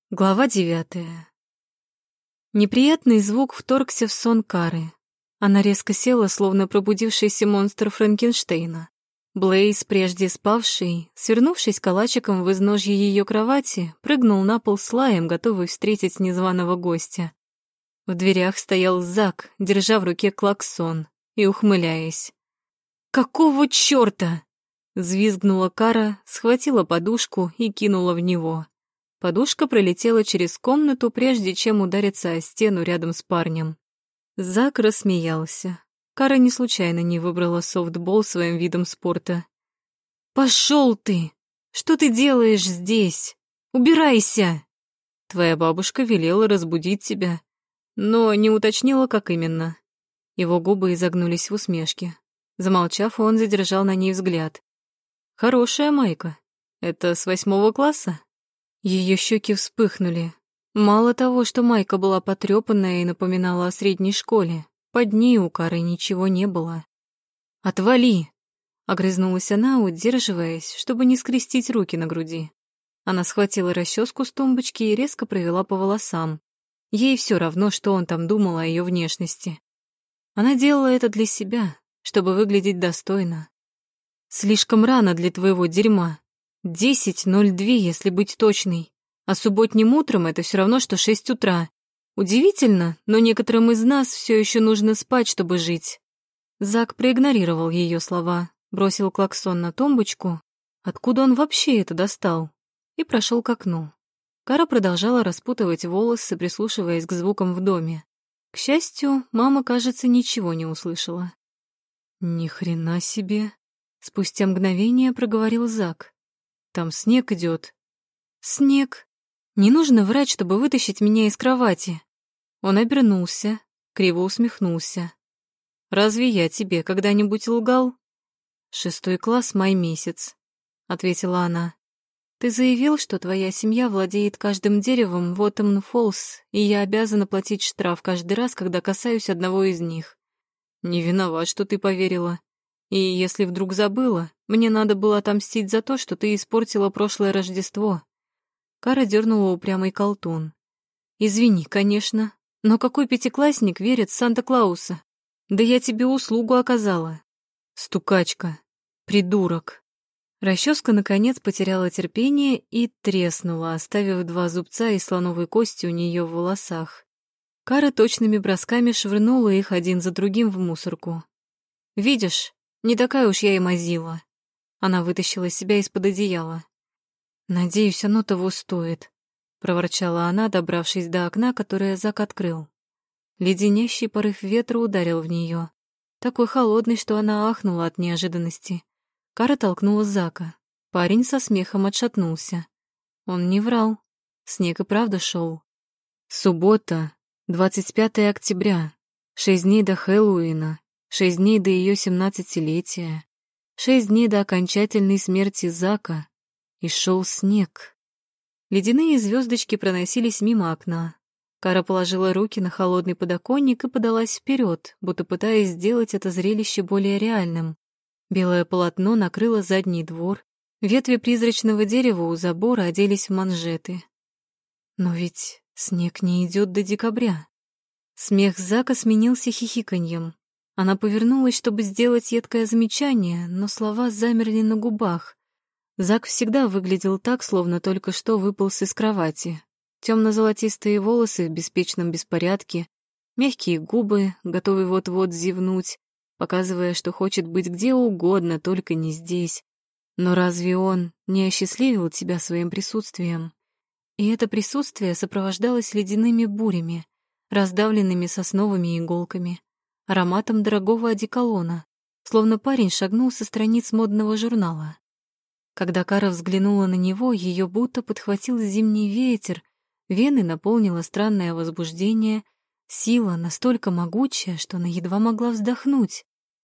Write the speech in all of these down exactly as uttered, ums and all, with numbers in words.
Глава девятая. Неприятный звук вторгся в сон Кары. Она резко села, словно пробудившийся монстр Франкенштейна. Блейз, прежде спавший, свернувшись калачиком в изножье ее кровати, прыгнул на пол с лаем, готовый встретить незваного гостя. В дверях стоял Зак, держа в руке клаксон и ухмыляясь. «Какого чёрта?» — взвизгнула Кара, схватила подушку и кинула в него. Подушка пролетела через комнату, прежде чем удариться о стену рядом с парнем. Зак рассмеялся. Кара не случайно не выбрала софтбол своим видом спорта. «Пошёл ты! Что ты делаешь здесь? Убирайся!» «Твоя бабушка велела разбудить тебя, но не уточнила, как именно». Его губы изогнулись в усмешке. Замолчав, он задержал на ней взгляд. «Хорошая майка. Это с восьмого класса?» Ее щеки вспыхнули. Мало того, что майка была потрепанная и напоминала о средней школе, под ней у Кары ничего не было. «Отвали!» — огрызнулась она, удерживаясь, чтобы не скрестить руки на груди. Она схватила расческу с тумбочки и резко провела по волосам. Ей все равно, что он там думал о ее внешности. Она делала это для себя, чтобы выглядеть достойно. «Слишком рано для твоего дерьма. Десять ноль две, если быть точной. А субботним утром это все равно, что шесть утра. Удивительно, но некоторым из нас все еще нужно спать, чтобы жить». Зак проигнорировал ее слова, бросил клаксон на тумбочку. Откуда он вообще это достал? И прошел к окну. Кара продолжала распутывать волосы, прислушиваясь к звукам в доме. К счастью, мама, кажется, ничего не услышала. «Ни хрена себе!» — спустя мгновение проговорил Зак. «Там снег идет». «Снег? Не нужно врать, чтобы вытащить меня из кровати». Он обернулся, криво усмехнулся. «Разве я тебе когда-нибудь лгал?» «Шестой класс, май месяц», — ответила она. «Ты заявил, что твоя семья владеет каждым деревом в Оттомн-Фоллс, и я обязана платить штраф каждый раз, когда касаюсь одного из них. Не виноват, что ты поверила. И если вдруг забыла, мне надо было отомстить за то, что ты испортила прошлое Рождество». Кара дернула упрямый колтун. «Извини, конечно, но какой пятиклассник верит в Санта-Клауса? Да я тебе услугу оказала». «Стукачка. Придурок». Расческа, наконец, потеряла терпение и треснула, оставив два зубца и слоновой кости у нее в волосах. Кара точными бросками швырнула их один за другим в мусорку. «Видишь, не такая уж я и мазила». Она вытащила себя из-под одеяла. «Надеюсь, оно того стоит», — проворчала она, добравшись до окна, которое Зак открыл. Леденящий порыв ветра ударил в нее, такой холодный, что она ахнула от неожиданности. Кара толкнула Зака. Парень со смехом отшатнулся. Он не врал. Снег и правда шел. Суббота, двадцать пятое октября, шесть дней до Хэллоуина, шесть дней до ее семнадцатилетия, шесть дней до окончательной смерти Зака, и шел снег. Ледяные звездочки проносились мимо окна. Кара положила руки на холодный подоконник и подалась вперед, будто пытаясь сделать это зрелище более реальным. Белое полотно накрыло задний двор, ветви призрачного дерева у забора оделись в манжеты. Но ведь снег не идет до декабря. Смех Зака сменился хихиканьем. Она повернулась, чтобы сделать едкое замечание, но слова замерли на губах. Зак всегда выглядел так, словно только что выполз из кровати. Темно-золотистые волосы в беспечном беспорядке, мягкие губы, готовые вот-вот зевнуть, показывая, что хочет быть где угодно, только не здесь. Но разве он не осчастливил тебя своим присутствием? И это присутствие сопровождалось ледяными бурями, раздавленными сосновыми иголками, ароматом дорогого одеколона, словно парень шагнул со страниц модного журнала. Когда Кара взглянула на него, ее будто подхватил зимний ветер, вены наполнило странное возбуждение, сила настолько могучая, что она едва могла вздохнуть.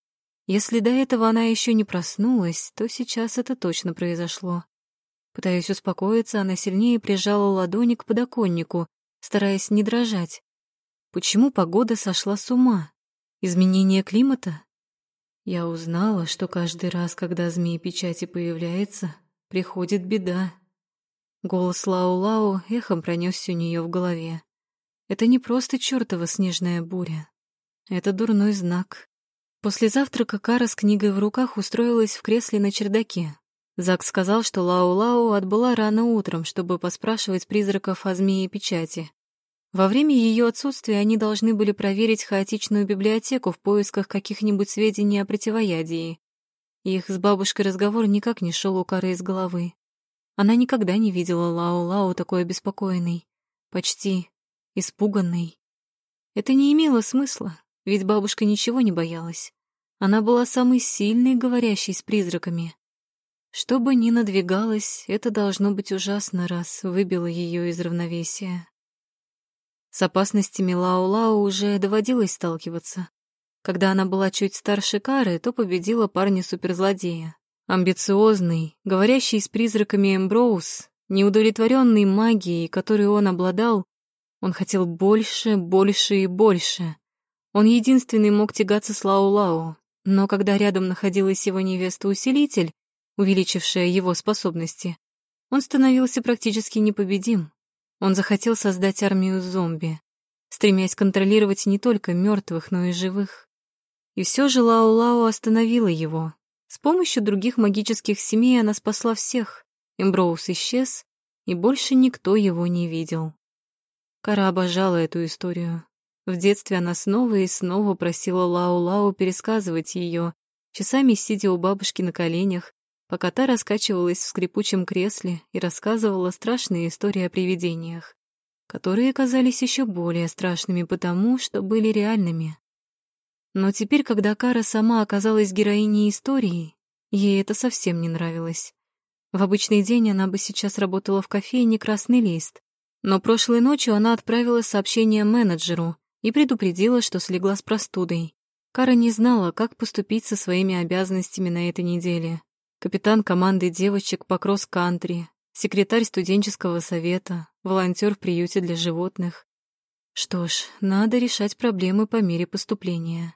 Если до этого она еще не проснулась, то сейчас это точно произошло. Пытаясь успокоиться, она сильнее прижала ладони к подоконнику, стараясь не дрожать. Почему погода сошла с ума? Изменение климата? Я узнала, что каждый раз, когда змеи-печати появляется, приходит беда. Голос Лау-Лау эхом пронесся у нее в голове. Это не просто чертова снежная буря. Это дурной знак. После завтрака Кара с книгой в руках устроилась в кресле на чердаке. Зак сказал, что Лау-Лау отбыла рано утром, чтобы поспрашивать призраков о змее печати. Во время ее отсутствия они должны были проверить хаотичную библиотеку в поисках каких-нибудь сведений о противоядии. Их с бабушкой разговор никак не шел у Кары из головы. Она никогда не видела Лау-Лау такой обеспокоенной, почти испуганной. Это не имело смысла, ведь бабушка ничего не боялась. Она была самой сильной, говорящей с призраками. Что бы ни надвигалось, это должно быть ужасно, раз выбило ее из равновесия. С опасностями Лау-Лау уже доводилось сталкиваться. Когда она была чуть старше Кары, то победила парня-суперзлодея. Амбициозный, говорящий с призраками Эмброуз, неудовлетворенный магией, которой он обладал, он хотел больше, больше и больше. Он единственный мог тягаться с Лау-Лау, но когда рядом находилась его невеста-усилитель, увеличившая его способности, он становился практически непобедим. Он захотел создать армию зомби, стремясь контролировать не только мертвых, но и живых. И все же Лау-Лау остановила его. С помощью других магических семей она спасла всех. Эмброуз исчез, и больше никто его не видел. Кара обожала эту историю. В детстве она снова и снова просила Лау-Лау пересказывать ее, часами сидя у бабушки на коленях, пока та раскачивалась в скрипучем кресле и рассказывала страшные истории о привидениях, которые казались еще более страшными потому, что были реальными. Но теперь, когда Кара сама оказалась героиней истории, ей это совсем не нравилось. В обычный день она бы сейчас работала в кофейне «Красный лист», но прошлой ночью она отправила сообщение менеджеру и предупредила, что слегла с простудой. Кара не знала, как поступить со своими обязанностями на этой неделе. Капитан команды девочек по кросс-кантри, секретарь студенческого совета, волонтер в приюте для животных. Что ж, надо решать проблемы по мере поступления.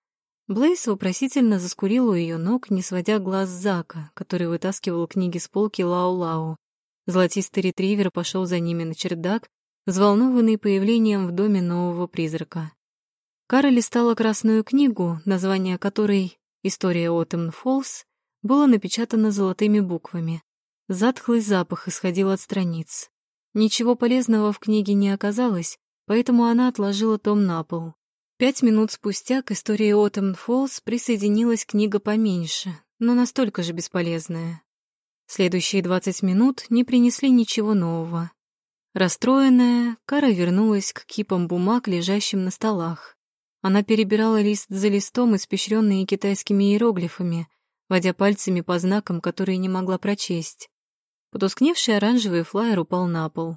Блейс вопросительно заскурил у ее ног, не сводя глаз с Зака, который вытаскивал книги с полки Лау-Лау. Золотистый ретривер пошел за ними на чердак, взволнованный появлением в доме нового призрака. Кара листала красную книгу, название которой «История Оттемн-Фоллс», было напечатано золотыми буквами. Затхлый запах исходил от страниц. Ничего полезного в книге не оказалось, поэтому она отложила том на пол. Пять минут спустя к истории Оттемн-Фоллс присоединилась книга поменьше, но настолько же бесполезная. Следующие двадцать минут не принесли ничего нового. Расстроенная, Кара вернулась к кипам бумаг, лежащим на столах. Она перебирала лист за листом, испещренные китайскими иероглифами, водя пальцами по знакам, которые не могла прочесть. Потускневший оранжевый флаер упал на пол.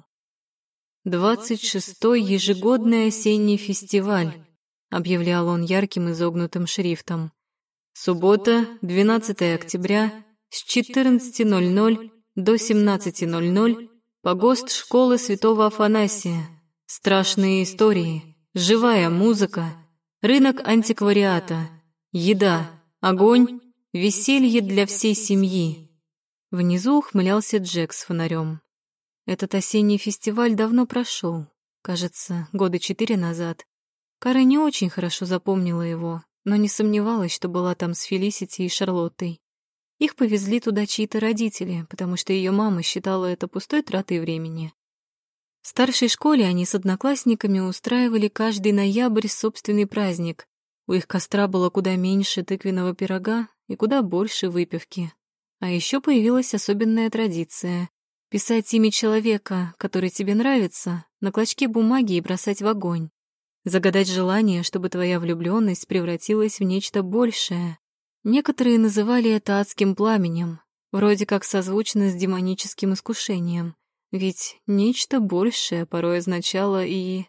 «Двадцать шестой ежегодный осенний фестиваль», — объявлял он ярким изогнутым шрифтом. «Суббота, двенадцатое октября, с четырнадцати ноль-ноль до семнадцати ноль-ноль, погост школы Святого Афанасия, страшные истории, живая музыка, рынок антиквариата, еда, огонь, веселье для всей семьи». Внизу ухмылялся Джек с фонарем. Этот осенний фестиваль давно прошел, кажется, года четыре назад. Кара не очень хорошо запомнила его, но не сомневалась, что была там с Фелисити и Шарлоттой. Их повезли туда чьи-то родители, потому что ее мама считала это пустой тратой времени. В старшей школе они с одноклассниками устраивали каждый ноябрь собственный праздник. У их костра было куда меньше тыквенного пирога и куда больше выпивки. А еще появилась особенная традиция — писать имя человека, который тебе нравится, на клочке бумаги и бросать в огонь. Загадать желание, чтобы твоя влюбленность превратилась в нечто большее. Некоторые называли это адским пламенем, вроде как созвучно с демоническим искушением, ведь нечто большее порой означало и...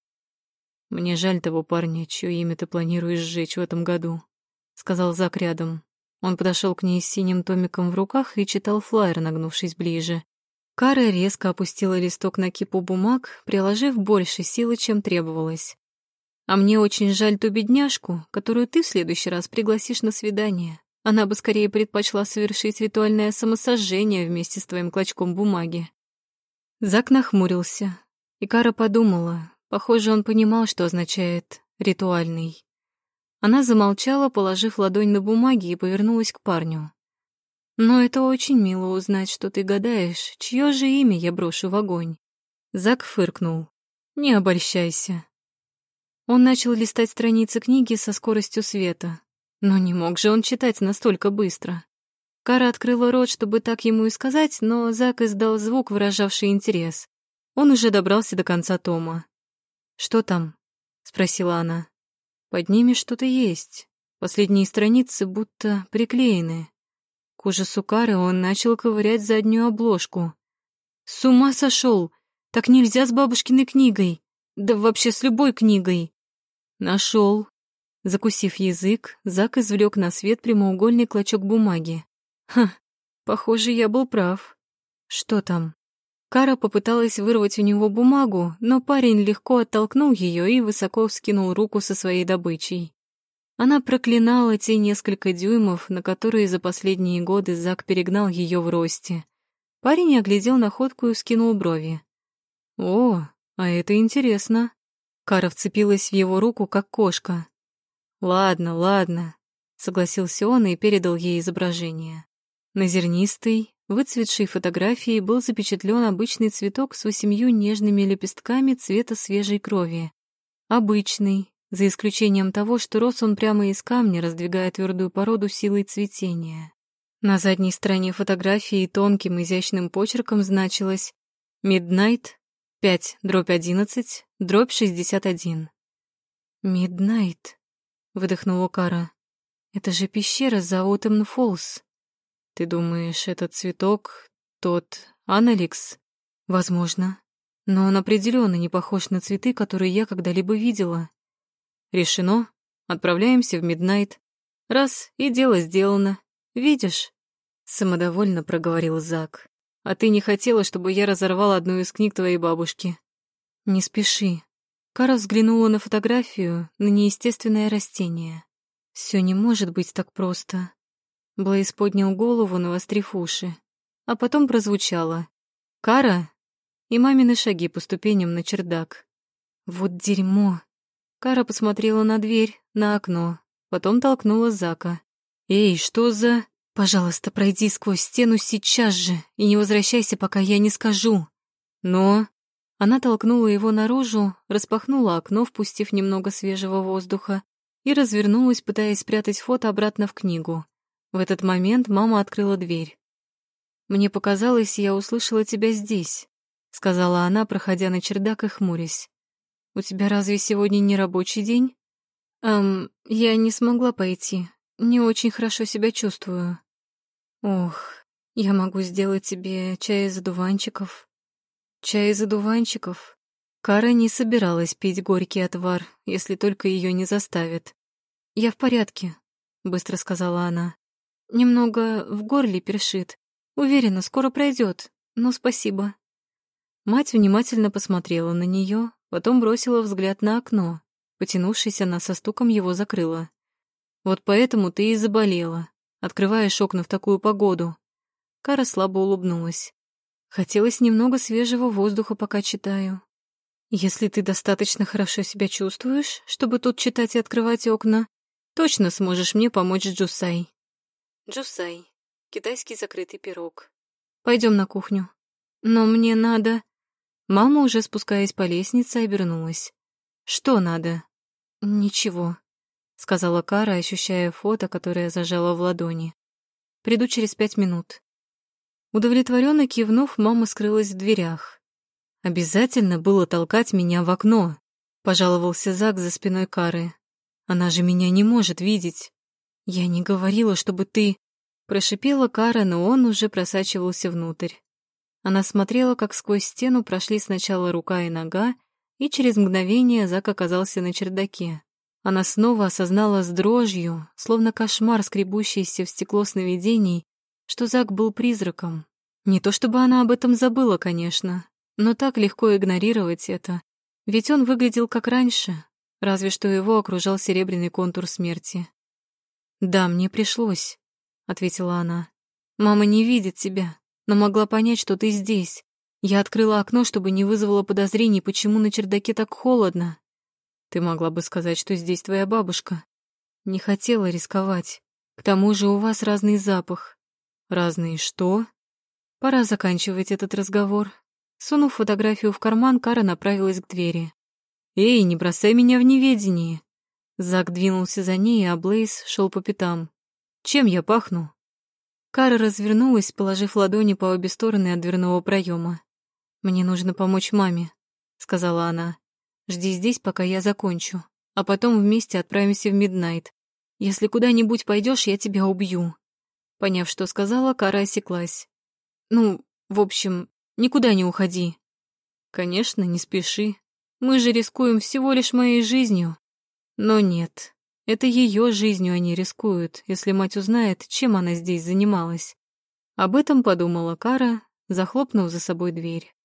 «Мне жаль того парня, чье имя ты планируешь сжечь в этом году», — сказал Зак рядом. Он подошел к ней с синим томиком в руках и читал флаер, нагнувшись ближе. Кара резко опустила листок на кипу бумаг, приложив больше силы, чем требовалось. «А мне очень жаль ту бедняжку, которую ты в следующий раз пригласишь на свидание. Она бы скорее предпочла совершить ритуальное самосожжение вместе с твоим клочком бумаги». Зак нахмурился, и Кара подумала, похоже, он понимал, что означает «ритуальный». Она замолчала, положив ладонь на бумаги, и повернулась к парню. «Но это очень мило узнать, что ты гадаешь, чье же имя я брошу в огонь». Зак фыркнул. «Не обольщайся». Он начал листать страницы книги со скоростью света, но не мог же он читать настолько быстро. Кара открыла рот, чтобы так ему и сказать, но Зак издал звук, выражавший интерес. Он уже добрался до конца тома. «Что там?» — спросила она. «Под ними что-то есть. Последние страницы будто приклеены». К ужасу Кары он начал ковырять заднюю обложку. «С ума сошел! Так нельзя с бабушкиной книгой! Да вообще с любой книгой!» «Нашел!» Закусив язык, Зак извлек на свет прямоугольный клочок бумаги. «Ха, похоже, я был прав. Что там?» Кара попыталась вырвать у него бумагу, но парень легко оттолкнул ее и высоко вскинул руку со своей добычей. Она проклинала те несколько дюймов, на которые за последние годы Зак перегнал ее в росте. Парень оглядел находку и вскинул брови. «О, а это интересно». Кара вцепилась в его руку, как кошка. «Ладно, ладно», — согласился он и передал ей изображение. На зернистой, выцветшей фотографии был запечатлен обычный цветок с восемью нежными лепестками цвета свежей крови. Обычный, за исключением того, что рос он прямо из камня, раздвигая твердую породу силой цветения. На задней стороне фотографии тонким изящным почерком значилось «Midnight, пять дробь одиннадцать, дробь шестьдесят один». «Midnight», — выдохнула Кара. «Это же пещера за Оутемн-Фоллс». «Ты думаешь, этот цветок тот аналикс?» «Возможно. Но он определенно не похож на цветы, которые я когда-либо видела». «Решено. Отправляемся в Миднайт. Раз, и дело сделано. Видишь?» Самодовольно проговорил Зак. «А ты не хотела, чтобы я разорвал одну из книг твоей бабушки?» «Не спеши». Кара взглянула на фотографию, на неестественное растение. Все не может быть так просто. Блейз поднял голову, навострив уши. А потом прозвучало «Кара!» и мамины шаги по ступеням на чердак. «Вот дерьмо!» Кара посмотрела на дверь, на окно, потом толкнула Зака. «Эй, что за...» «Пожалуйста, пройди сквозь стену сейчас же и не возвращайся, пока я не скажу». «Но...» Она толкнула его наружу, распахнула окно, впустив немного свежего воздуха, и развернулась, пытаясь спрятать фото обратно в книгу. В этот момент мама открыла дверь. «Мне показалось, я услышала тебя здесь», — сказала она, проходя на чердак и хмурясь. «У тебя разве сегодня не рабочий день?» «Эм, я не смогла пойти. Не очень хорошо себя чувствую». «Ох, я могу сделать тебе чай из одуванчиков». «Чай из одуванчиков?» Кара не собиралась пить горький отвар, если только ее не заставят. «Я в порядке», — быстро сказала она. «Немного в горле першит. Уверена, скоро пройдет, но спасибо». Мать внимательно посмотрела на нее, потом бросила взгляд на окно. Потянувшись, она со стуком его закрыла. «Вот поэтому ты и заболела. Открываешь окна в такую погоду». Кара слабо улыбнулась. «Хотелось немного свежего воздуха, пока читаю». «Если ты достаточно хорошо себя чувствуешь, чтобы тут читать и открывать окна, точно сможешь мне помочь с Джусай». Джусай. Китайский закрытый пирог. Пойдем на кухню. Но мне надо... Мама, уже спускаясь по лестнице, обернулась. Что надо? Ничего, сказала Кара, ощущая фото, которое зажала в ладони. Приду через пять минут. Удовлетворенно кивнув, мама скрылась в дверях. Обязательно было толкать меня в окно, пожаловался Зак за спиной Кары. Она же меня не может видеть. «Я не говорила, чтобы ты...» Прошипела Кара, но он уже просачивался внутрь. Она смотрела, как сквозь стену прошли сначала рука и нога, и через мгновение Зак оказался на чердаке. Она снова осознала с дрожью, словно кошмар, скребущийся в стекло сновидений, что Зак был призраком. Не то чтобы она об этом забыла, конечно, но так легко игнорировать это, ведь он выглядел как раньше, разве что его окружал серебряный контур смерти. «Да, мне пришлось», — ответила она. «Мама не видит тебя, но могла понять, что ты здесь. Я открыла окно, чтобы не вызвало подозрений, почему на чердаке так холодно. Ты могла бы сказать, что здесь твоя бабушка. Не хотела рисковать. К тому же у вас разный запах. Разный что? Пора заканчивать этот разговор. Сунув фотографию в карман, Кара направилась к двери. «Эй, не бросай меня в неведении!» Зак двинулся за ней, а Блейз шел по пятам. «Чем я пахну?» Кара развернулась, положив ладони по обе стороны от дверного проема. «Мне нужно помочь маме», — сказала она. «Жди здесь, пока я закончу, а потом вместе отправимся в Миднайт. Если куда-нибудь пойдешь, я тебя убью». Поняв, что сказала, Кара осеклась. «Ну, в общем, никуда не уходи». «Конечно, не спеши. Мы же рискуем всего лишь моей жизнью». Но нет, это ее жизнью они рискуют, если мать узнает, чем она здесь занималась. Об этом подумала Кара, захлопнув за собой дверь.